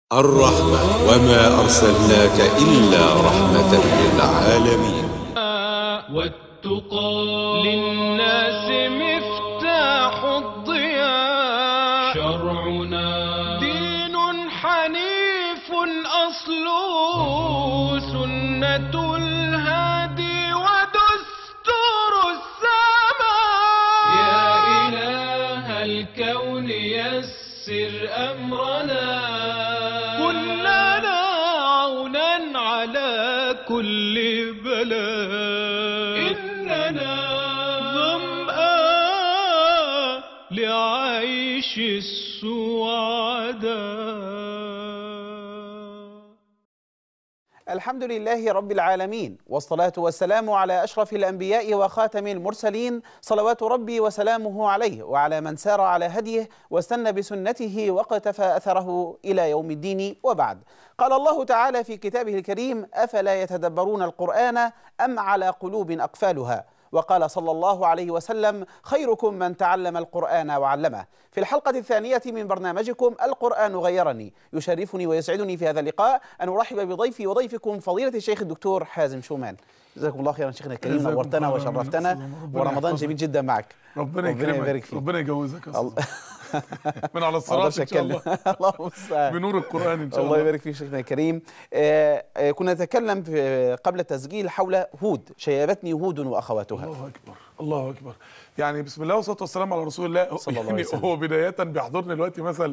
الرحمة وما أرسلناك إلا رحمة للعالمين. والتقى للناس مفتاح الضياء، شرعنا دين حنيف أصله سنة الهادي ودستور السماء. يا إله الكون يسر أمرنا، كن لنا عونا على كل بلاء. إننا ظمآن لعيش السعداء. الحمد لله رب العالمين، والصلاة والسلام على أشرف الأنبياء وخاتم المرسلين، صلوات ربي وسلامه عليه وعلى من سار على هديه واستنى بسنته واقتفى أثره إلى يوم الدين. وبعد، قال الله تعالى في كتابه الكريم: أفلا يتدبرون القرآن أم على قلوب أقفالها؟ وقال صلى الله عليه وسلم: خيركم من تعلم القرآن وعلمه. في الحلقة الثانية من برنامجكم القرآن غيرني، يشرفني ويسعدني في هذا اللقاء أن أرحب بضيفي وضيفكم فضيلة الشيخ الدكتور حازم شومان. جزاكم الله خيرا شيخنا الكريم، نورتنا وشرفتنا، ورمضان جميل جدا معك. ربنا يبارك فيك، ربنا يجوزك يا استاذ من على الصراط ان شاء الله. اللهم المستعان، بنور القرآن ان شاء الله. الله يبارك فيك شيخنا الكريم. كنا نتكلم قبل التسجيل حول هود، شيبتني هود واخواتها. الله اكبر الله اكبر. يعني بسم الله والصلاه والسلام على رسول الله صلى الله عليه وسلم. هو بدايه بيحضرني دلوقتي مثل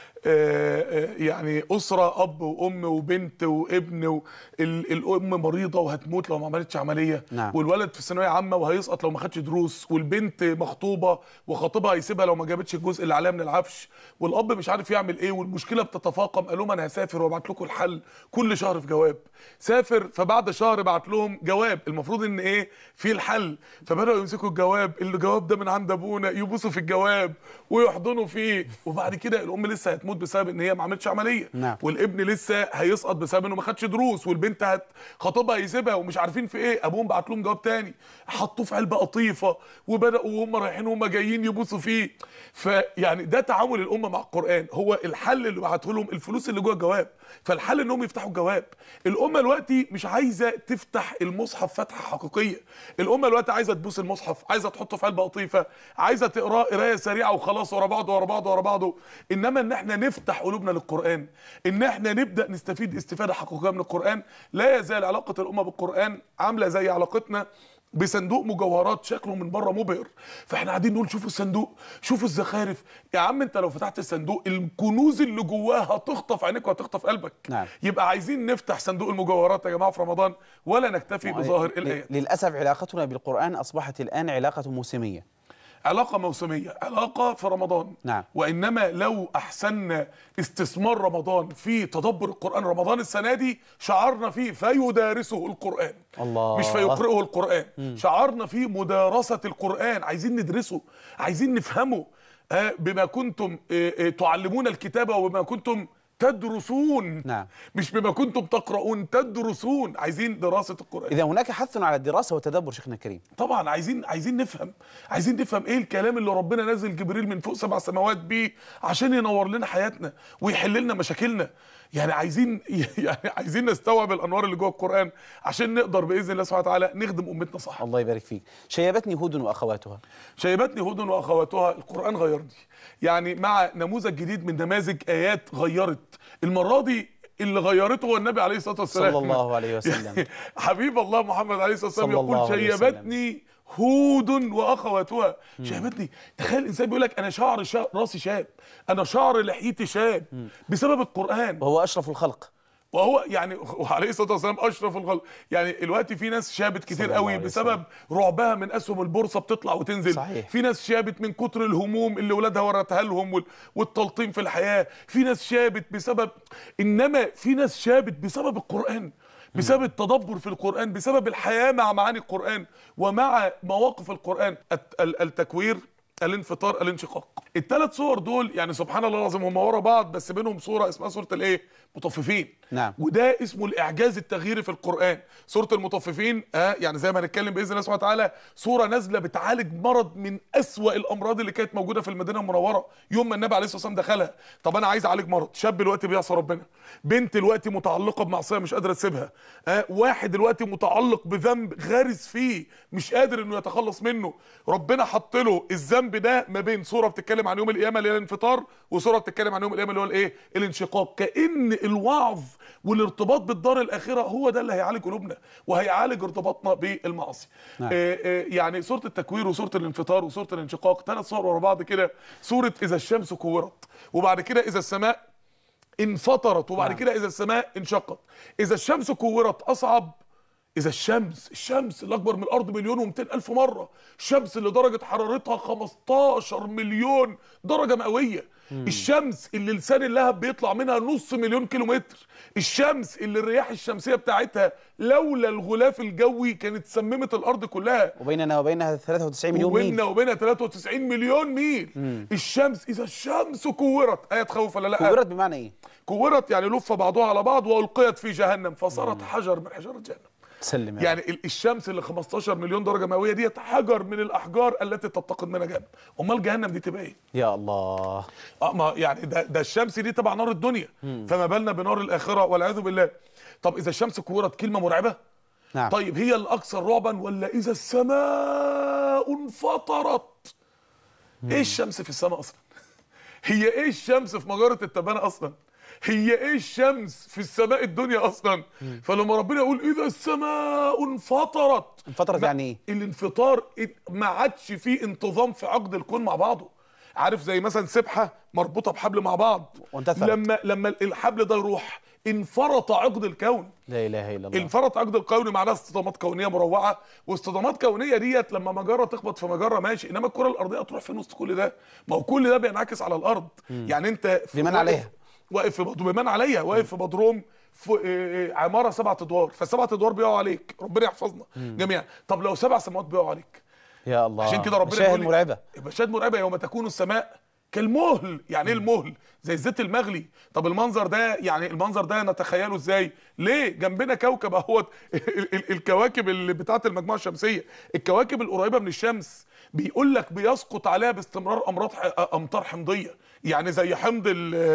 يعني أسرة أب وأم وبنت وابن، الأم مريضة وهتموت لو ما عملتش عملية، نعم. والولد في ثانوية عامة وهيسقط لو ما خدش دروس، والبنت مخطوبة وخطيبها هيسيبها لو ما جابتش الجزء اللي عليها من العفش، والأب مش عارف يعمل إيه، والمشكلة بتتفاقم. قال لهم أنا هسافر وأبعت لكم الحل كل شهر في جواب. سافر، فبعد شهر بعت لهم جواب المفروض إن إيه في الحل، فبدأوا يمسكوا الجواب ده من عند أبونا، يبوسوا في الجواب ويحضنوا فيه، وبعد كده الأم لسه هتموت بسبب ان هي ما عملتش عمليه، نعم. والابن لسه هيسقط بسبب انه ما خدش دروس، والبنت خطيبها هيسيبها ومش عارفين في ايه. ابوهم بعت لهم جواب تاني، حطوه في علبه قطيفه، وبداوا وهم رايحين وهم جايين يبوسوا فيه. فيعني ده تعامل الامه مع القران، هو الحل اللي بعته لهم الفلوس اللي جوه الجواب، فالحل انهم يفتحوا الجواب. الامه دلوقتي مش عايزه تفتح المصحف فتحه حقيقيه، الامه دلوقتي عايزه تبوس المصحف، عايزه تحطه في علبه قطيفه، عايزه تقراه قرايه سريعه وخلاص ورا بعضه ورا بعضه ورا بعضه. انما ان احنا نفتح قلوبنا للقرآن، ان احنا نبدأ نستفيد استفادة حقيقية من القرآن. لا يزال علاقة الأمة بالقرآن عاملة زي علاقتنا بصندوق مجوهرات شكله من بره مبهر، فاحنا قاعدين نقول شوفوا الصندوق، شوفوا الزخارف. يا عم انت لو فتحت الصندوق الكنوز اللي جواه هتخطف عينيك وهتخطف قلبك. نعم. يبقى عايزين نفتح صندوق المجوهرات يا جماعة في رمضان، ولا نكتفي بظاهر الآيات. للأسف علاقتنا بالقرآن أصبحت الآن علاقة موسمية، علاقة موسمية، علاقة في رمضان. نعم. وإنما لو أحسننا استثمار رمضان في تدبر القرآن، رمضان السنة دي شعرنا فيه فيدارسه القرآن، الله، مش فيقرئه القرآن. شعرنا فيه مدارسة القرآن، عايزين ندرسه، عايزين نفهمه. بما كنتم تعلمون الكتاب وبما كنتم تدرسون. نعم. مش بما كنتم تقرؤون، تدرسون. عايزين دراسة القرآن. إذا هناك حث على الدراسة والتدبر شيخنا الكريم. طبعا عايزين نفهم، عايزين نفهم ايه الكلام اللي ربنا نزل جبريل من فوق 7 سماوات بيه عشان ينور لنا حياتنا ويحل لنا مشاكلنا. يعني عايزين نستوعب الانوار اللي جوه القرآن عشان نقدر باذن الله سبحانه وتعالى نخدم امتنا صح. الله يبارك فيك. شيبتني هود واخواتها. شيبتني هود واخواتها، القرآن غيرني. يعني مع نموذج جديد من نماذج ايات غيرت، المره دي اللي غيرته هو النبي عليه الصلاه والسلام صلى الله عليه وسلم. يعني حبيب الله محمد عليه الصلاه والسلام صلى الله يقول عليه وسلم. شيبتني هود واخواتها. شيبتني، تخيل الانسان بيقول لك انا راسي شاب، انا شعر لحيتي شاب بسبب القرآن، وهو أشرف الخلق، وهو يعني عليه الصلاه والسلام اشرف الخلق. يعني دلوقتي في ناس شابت كتير قوي بسبب رعبها من اسهم البورصه بتطلع وتنزل. صحيح. في ناس شابت من كتر الهموم اللي ولادها ورثها لهم والتلطيم في الحياه. في ناس شابت بسبب، انما في ناس شابت بسبب القران، بسبب التدبر في القرآن، بسبب الحياة مع معاني القرآن ومع مواقف القرآن. التكوير، الانفطار، الانشقاق. الثلاث صور دول يعني سبحان الله العظيم هم ورا بعض، بس بينهم صوره اسمها صوره الايه؟ مطففين. نعم. وده اسمه الاعجاز التغييري في القران. سوره المطففين يعني زي ما هنتكلم باذن الله سبحانه وتعالى، صوره نازله بتعالج مرض من اسوأ الامراض اللي كانت موجوده في المدينه المنوره يوم ما النبي عليه الصلاه والسلام دخلها. طب انا عايز اعالج مرض، شاب دلوقتي بيعصى ربنا، بنت دلوقتي متعلقه بمعصيه مش قادره تسيبها، واحد دلوقتي متعلق بذنب غارس فيه مش قادر انه يتخلص منه، ربنا حط له الذنب ده ما بين صوره بتتكلم عن يوم القيامه اللي هي الانفطار، وصوره بتتكلم عن يوم القيامه اللي هو الايه؟ الانشقاق. كأن الوعظ والارتباط بالدار الاخره هو ده اللي هيعالج قلوبنا وهيعالج ارتباطنا بالمعاصي. نعم. يعني سوره التكوير وسوره الانفطار وسوره الانشقاق، ثلاث صور ورا بعض كده. سوره اذا الشمس كورت، وبعد كده اذا السماء انفطرت، وبعد كده اذا السماء انشقت. اذا الشمس كورت اصعب. اذا الشمس اللي اكبر من الارض 1,200,000 مره، الشمس اللي درجه حرارتها 15 مليون درجه مئويه، الشمس اللي لسان اللهب بيطلع منها نص مليون كيلومتر، الشمس اللي الرياح الشمسيه بتاعتها لولا الغلاف الجوي كانت سممت الارض كلها، وبيننا وبينها 93 مليون ميل، وبينها 93 مليون ميل. الشمس اذا الشمس كورت، ايه تخوف ولا لا؟ كورت بمعنى ايه؟ كورت يعني لف بعضها على بعض والقيت في جهنم فصارت حجر من حجاره جهنم. سلم يعني الشمس اللي 15 مليون درجه مئويه ديت حجر من الاحجار التي تتقد منها جهنم. امال جهنم دي تبقى ايه؟ يا الله. ما يعني ده الشمس دي تبع نار الدنيا، فما بالنا بنار الاخره والعياذ بالله. طب اذا الشمس كورت كلمه مرعبه. نعم. طيب هي الاكثر رعبا ولا اذا السماء انفطرت؟ ايه الشمس في السماء اصلا؟ هي ايه الشمس في مجره التبانه اصلا؟ هي ايه الشمس في السماء الدنيا اصلا؟ فلما ربنا يقول اذا السماء انفطرت يعني ايه؟ الانفطار ما عادش فيه انتظام في عقد الكون مع بعضه. عارف زي مثلا سبحه مربوطه بحبل مع بعض، لما الحبل ده يروح انفرط عقد الكون. لا اله الا الله. انفرط عقد الكون معناها اصطدامات كونيه مروعه، واصطدامات كونيه ديت لما مجره تخبط في مجره ماشي، انما الكره الارضيه تروح فين وسط كل ده؟ ما هو كل ده بينعكس على الارض. يعني انت بمن عليها واقف في بمن عليها، واقف في بدروم في عماره 7 ادوار، فالسبع ادوار بيقعوا عليك، ربنا يحفظنا جميعا. طب لو 7 سماوات بيقعوا عليك؟ يا الله. عشان كده ربنا مشاهد مرعبه. مشاهد مرعبه يوم تكون السماء كالمهل. يعني ايه المهل؟ زي الزيت المغلي. طب المنظر ده يعني المنظر ده نتخيله ازاي؟ ليه؟ جنبنا كوكب اهوت الكواكب اللي بتاعت المجموعه الشمسيه، الكواكب القريبه من الشمس بيقول لك بيسقط عليها باستمرار امطار حمضيه، يعني زي حمض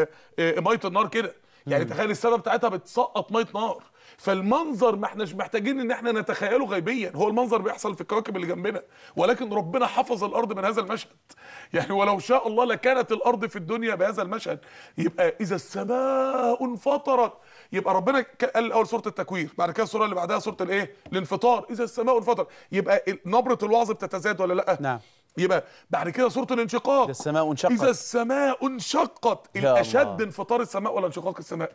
ميه النار كده. يعني تخيل السبب بتاعتها بتسقط ميه نار. فالمنظر ما احناش محتاجين ان احنا نتخيله غيبيا، هو المنظر بيحصل في الكواكب اللي جنبنا، ولكن ربنا حفظ الارض من هذا المشهد. يعني ولو شاء الله لكانت الارض في الدنيا بهذا المشهد. يبقى اذا السماء انفطرت، يبقى ربنا قال الاول سوره التكوير، بعد كده السوره اللي بعدها سوره الايه؟ الانفطار. اذا السماء انفطرت، يبقى نبره الوعظ بتتزايد ولا لا؟ نعم. يبقى بعد كده سوره الانشقاق، إذا السماء انشقت. اذا السماء انشقت. الاشد انفطار السماء ولا انشقاق السماء؟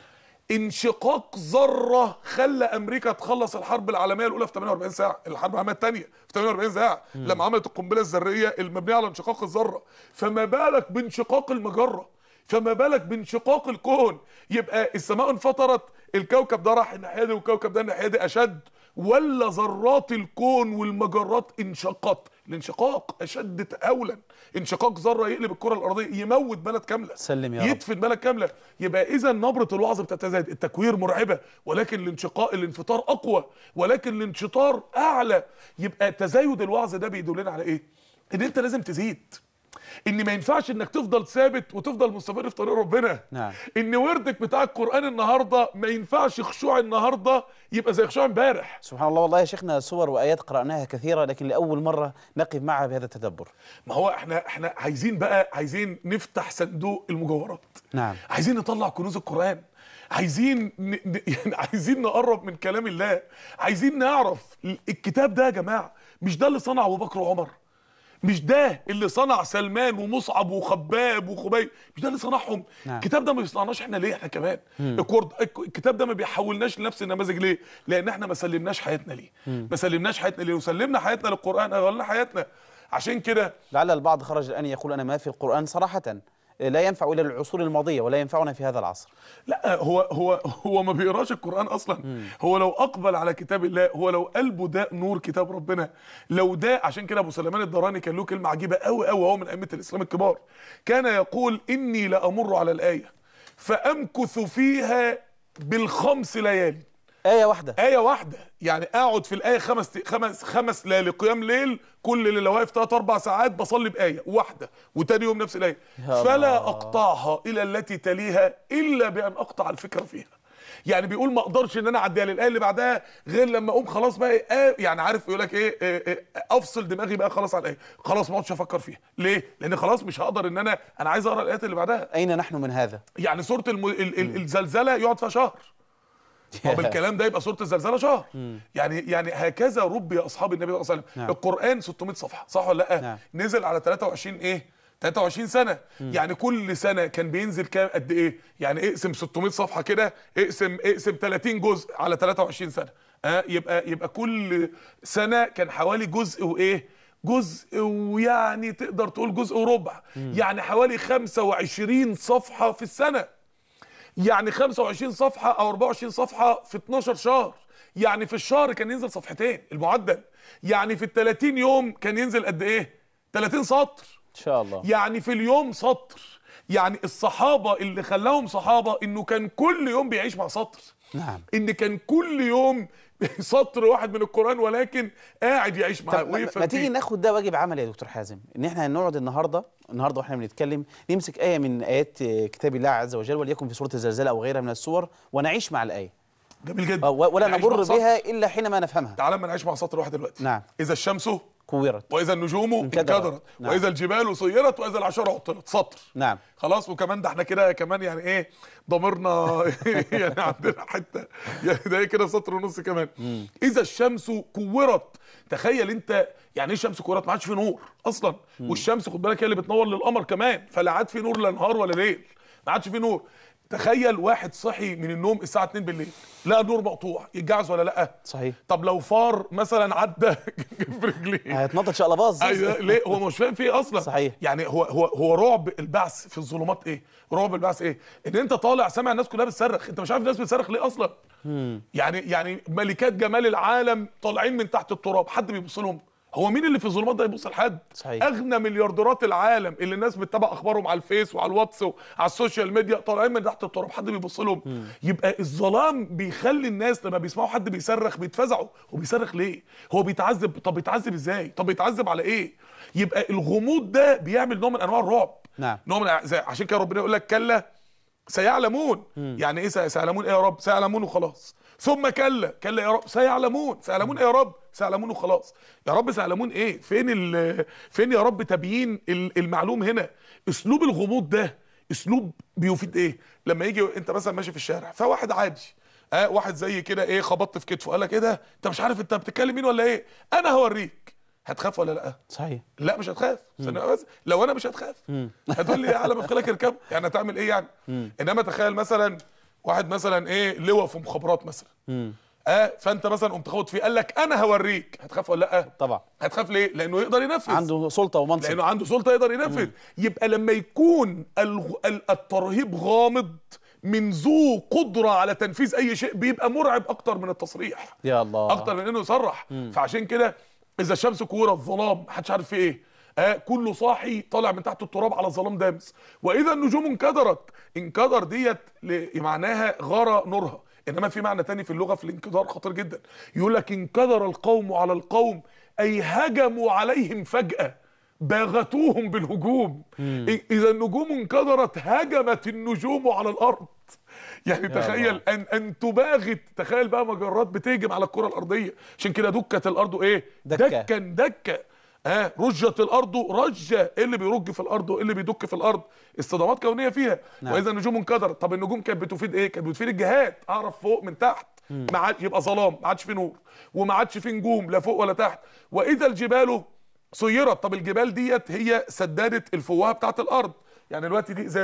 انشقاق ذره خلى امريكا تخلص الحرب العالميه الاولى في 48 ساعه، الحرب العالميه الثانيه في 48 ساعه لما عملت القنبله الذريه المبنيه على انشقاق الذره. فما بالك بانشقاق المجره، فما بالك بانشقاق الكون. يبقى السماء انفطرت، الكوكب ده راح الناحيه دي والكوكب ده الناحيه دي اشد، ولا ذرات الكون والمجرات انشقت؟ الانشقاق اشد تهاولا. انشقاق ذره يقلب الكره الارضيه، يموت بلد كامله، سلم يا رب. يدفن بلد كامله. يبقى اذا نبره الوعظ بتتزايد. التكوير مرعبه، ولكن الانفطار اقوى، ولكن الانشطار اعلى. يبقى تزايد الوعظ ده بيدلنا على ايه؟ ان انت لازم تزيد، ان ما ينفعش انك تفضل ثابت وتفضل مستمر في طريق ربنا. نعم. ان وردك بتاع القران النهارده ما ينفعش خشوع النهارده يبقى زي خشوع امبارح. سبحان الله. والله يا شيخنا صور وايات قراناها كثيره، لكن لاول مره نقف معها بهذا التدبر. ما هو احنا عايزين نفتح صندوق المجوهرات. نعم. عايزين نطلع كنوز القران، عايزين يعني عايزين نقرب من كلام الله، عايزين نعرف الكتاب ده يا جماعه مش ده اللي صنع ابو بكر وعمر، مش ده اللي صنع سلمان ومصعب وخباب وخبيب، مش ده اللي صنعهم. نعم. الكتاب ده ما بيصنعناش احنا ليه؟ احنا كمان الكتاب ده ما بيحولناش لنفس النماذج ليه؟ لان احنا ما سلمناش حياتنا ليه. ما سلمناش حياتنا ليه؟ وسلمنا حياتنا للقران اغلنا حياتنا. عشان كده لعل البعض خرج الان يقول انا ما في القران صراحه لا ينفع إلى العصور الماضية ولا ينفعنا في هذا العصر. لا هو ما بيقراش القرآن اصلا. هو لو اقبل على كتاب الله، هو لو قلبه ده نور كتاب ربنا، لو ده. عشان كده ابو سليمان الدراني كان له كلمه عجيبه قوي قوي، هو من ائمه الاسلام الكبار، كان يقول اني لامر على الايه فامكث فيها بالخمس ليالي. آية واحدة، آية واحدة، يعني اقعد في الآية خمس ليالي قيام ليل، كل ليلة واقف 3 4 ساعات بصلي بآية واحدة، وتاني يوم نفس الآية، فلا أقطعها إلى التي تليها إلا بأن أقطع الفكرة فيها. يعني بيقول ما اقدرش ان انا اعديها للآية اللي بعدها غير لما اقوم خلاص بقى يعني عارف يقول لك إيه افصل دماغي بقى خلاص على الآية، خلاص ما اقعدش افكر فيها. ليه؟ لان خلاص مش هقدر ان انا عايز اقرا الآيات اللي بعدها. أين نحن من هذا؟ يعني سورة الزلزلة يقعد فيها شهر. طب الكلام ده يبقى سورة الزلزلة شهر. يعني هكذا ربي اصحاب النبي صلى الله عليه وسلم. القرآن 600 صفحة، صح ولا لا؟ نزل على 23 سنة. يعني كل سنة كان بينزل كام قد ايه؟ يعني اقسم 600 صفحة كده، اقسم 30 جزء على 23 سنة. يبقى كل سنة كان حوالي جزء ويعني تقدر تقول جزء وربع. يعني حوالي 25 صفحة في السنة. يعني 25 صفحة أو 24 صفحة في 12 شهر. يعني في الشهر كان ينزل صفحتين المعدل. يعني في ال30 يوم كان ينزل قد إيه؟ 30 سطر إن شاء الله. يعني في اليوم سطر. يعني الصحابة اللي خلاهم صحابة إنه كان كل يوم بيعيش مع سطر. نعم. إن كان كل يوم سطر واحد من القرآن، ولكن قاعد يعيش معاه ويفهم. ما تيجي ناخد ده واجب عملي يا دكتور حازم، ان احنا نقعد النهارده واحنا بنتكلم نمسك آية من آيات كتاب الله عز وجل، وليكن في سورة الزلزال او غيرها من السور، ونعيش مع الآية. جميل جدا. ولا نمر بها الا حينما نفهمها. تعال ما نعيش مع سطر واحد دلوقتي. نعم. إذا الشمس كورت، واذا النجوم انكدرت، نعم. واذا الجبال سيرت، واذا العشار عطلت. سطر. نعم. خلاص. وكمان ده احنا كده كمان يعني ايه ضميرنا يعني عندنا حته يعني ده كده سطر ونص كمان. اذا الشمس كورت. تخيل انت يعني ايه الشمس كورت؟ ما عادش في نور اصلا. والشمس خد بالك هي اللي بتنور للقمر كمان، فلا عاد في نور لا نهار ولا ليل، ما عادش في نور. تخيل واحد صحي من النوم الساعه 2 بالليل لقى النور مقطوع، يتجعز ولا لا؟ صحيح. طب لو فار مثلا عدى جنب رجليه هيتنطط شقلباظ. ايوه. ليه؟ هو مش فاهم في ايه اصلا. صحيح. يعني هو رعب البعث في الظلمات ايه؟ رعب البعث ايه؟ ان انت طالع سامع الناس كلها بتصرخ، انت مش عارف الناس بتصرخ ليه اصلا. يعني ملكات جمال العالم طالعين من تحت التراب، حد بيبص لهم؟ هو مين اللي في الظلمات ده يبص لحد؟ صحيح. اغنى مليارديرات العالم اللي الناس بتتابع اخبارهم على الفيس وعلى الواتس وعلى السوشيال ميديا طالعين من تحت التراب، حد بيبص لهم؟ يبقى الظلام بيخلي الناس لما بيسمعوا حد بيصرخ بيتفزعوا. هو بيصرخ ليه؟ هو بيتعذب. طب بيتعذب ازاي؟ طب بيتعذب على ايه؟ يبقى الغموض ده بيعمل نوع من انواع الرعب. نعم. نوع من عشان كده ربنا يقول لك كلا سيعلمون. يعني ايه سيعلمون؟ ايه يا رب؟ سيعلمون وخلاص. ثم كلا يا رب سيعلمون ايه يا رب؟ سيعلمون وخلاص. يا رب سيعلمون ايه؟ فين يا رب تبيين المعلوم هنا؟ اسلوب الغموض ده اسلوب بيفيد ايه؟ لما يجي انت مثلا ماشي في الشارع فواحد عادي واحد زي كده خبطت في كتفه، قال لك ايه ده؟ انت مش عارف انت بتتكلم مين ولا ايه؟ انا هوريك. هتخاف ولا لا؟ صحيح. لا مش هتخاف. لو انا مش هتخاف هتقول لي على ما لك اركب، يعني هتعمل ايه يعني؟ انما تخيل مثلا واحد مثلا لواء في مخابرات مثلا فانت مثلا قمت خبط فيه، قال لك انا هوريك. هتخاف ولا لا؟ طبعا. هتخاف ليه؟ لانه يقدر ينفذ، عنده سلطه ومنصب، لانه عنده سلطه يقدر ينفذ. يبقى لما يكون الترهيب غامض من ذو قدره على تنفيذ اي شيء بيبقى مرعب اكتر من التصريح. يا الله. اكتر من انه يصرح. فعشان كده اذا الشمس كورت الظلام محدش عارف في ايه. كله صاحي طالع من تحت التراب على الظلام دامس. واذا النجوم انكدرت. انكدر ديت معناها غار نورها، انما في معنى تاني في اللغه في الانكدار خطير جدا. يقول لك انكدر القوم على القوم، اي هجموا عليهم فجاه باغتوهم بالهجوم. اذا النجوم انكدرت هجمت النجوم على الارض. يعني تخيل ان تباغت. تخيل بقى مجرات بتهجم على الكره الارضيه. عشان كده دكت الارض دكا رجت الارض رجه. ايه اللي بيرج في الارض وايه اللي بيدك في الارض؟ اصطدامات كونيه فيها. نعم. واذا النجوم انكدرت. طب النجوم كانت بتفيد ايه؟ كانت بتفيد الجهات، اعرف فوق من تحت. ما عادش يبقى ظلام، ما عادش في نور وما عادش في نجوم لا فوق ولا تحت. واذا الجبال سيرت. طب الجبال ديت هي سدادة الفوهه بتاعت الارض. يعني دلوقتي دي ازازه،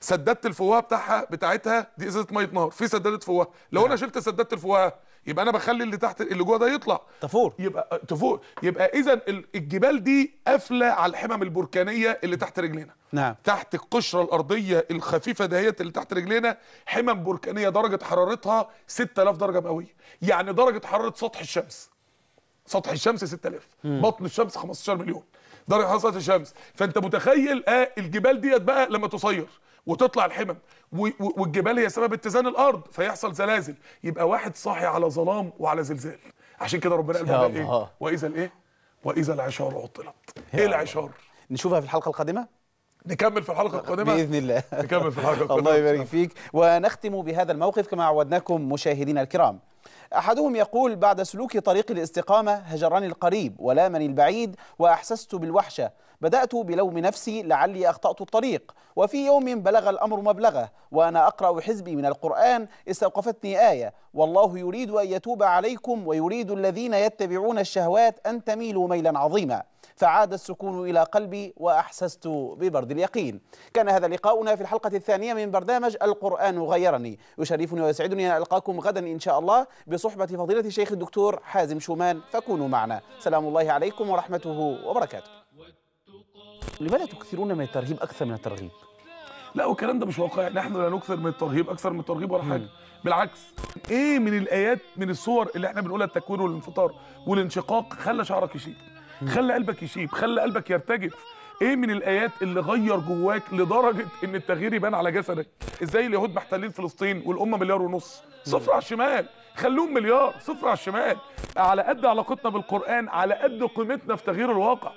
سدادة الفوهه بتاعتها دي ازازه ميه نار، في سداده فوهه، لو انا شلت سداده الفوهه يبقى انا بخلي اللي تحت اللي جوه ده يطلع تفور. يبقى اذا الجبال دي قافله على الحمم البركانيه اللي تحت رجلينا. نعم. تحت القشره الارضيه الخفيفه دهيت اللي تحت رجلينا حمم بركانيه درجه حرارتها 6000 درجه مئويه، يعني درجه حراره سطح الشمس. سطح الشمس 6000، بطن الشمس 15 مليون درجه حراره سطح الشمس. فانت متخيل الجبال ديت بقى لما تصير وتطلع الحمم والجبال هي سبب اتزان الارض فيحصل زلازل، يبقى واحد صاحي على ظلام وعلى زلزال. عشان كده ربنا قال بقى ايه؟ واذا الايه؟ واذا العشار عطلت. ايه العشار؟ نشوفها في الحلقه القادمه. نكمل في الحلقه القادمه باذن الله. نكمل في الحلقه القادمه. الله يبارك فيك. ونختم بهذا الموقف كما عودناكم مشاهدينا الكرام. أحدهم يقول: بعد سلوك طريق الاستقامة هجرني القريب ولامني البعيد وأحسست بالوحشة، بدأت بلوم نفسي لعلي أخطأت الطريق، وفي يوم بلغ الأمر مبلغه وأنا أقرأ حزبي من القرآن استوقفتني آية: والله يريد أن يتوب عليكم ويريد الذين يتبعون الشهوات أن تميلوا ميلا عظيما، فعاد السكون إلى قلبي وأحسست ببرد اليقين. كان هذا لقاؤنا في الحلقة الثانية من برنامج القرآن غيرني. يشرفني ويسعدني أن ألقاكم غدا إن شاء الله بصحبة فضيلة الشيخ الدكتور حازم شومان، فكونوا معنا. سلام الله عليكم ورحمته وبركاته. لماذا تكثرون من الترهيب أكثر من الترغيب؟ لا والكلام ده مش واقعي، نحن لا نكثر من الترهيب اكثر من الترغيب ولا حاجه، بالعكس. ايه من الايات من الصور اللي احنا بنقولها التكوير والانفطار والانشقاق خلى شعرك يشيب، خلى قلبك يشيب، خلى قلبك يرتجف. ايه من الايات اللي غير جواك لدرجه ان التغيير يبان على جسدك؟ ازاي اليهود محتلين فلسطين والامه 1.5 مليار، صفر على الشمال، خلوهم مليار، صفر على الشمال. على قد علاقتنا بالقران على قد قيمتنا في تغيير الواقع.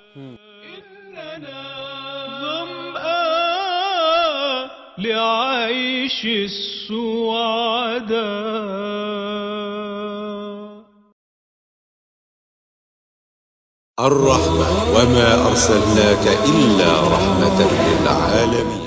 ظمآن لعيش السعداء. الرحمة وما أرسلناك إلا رحمة للعالمين.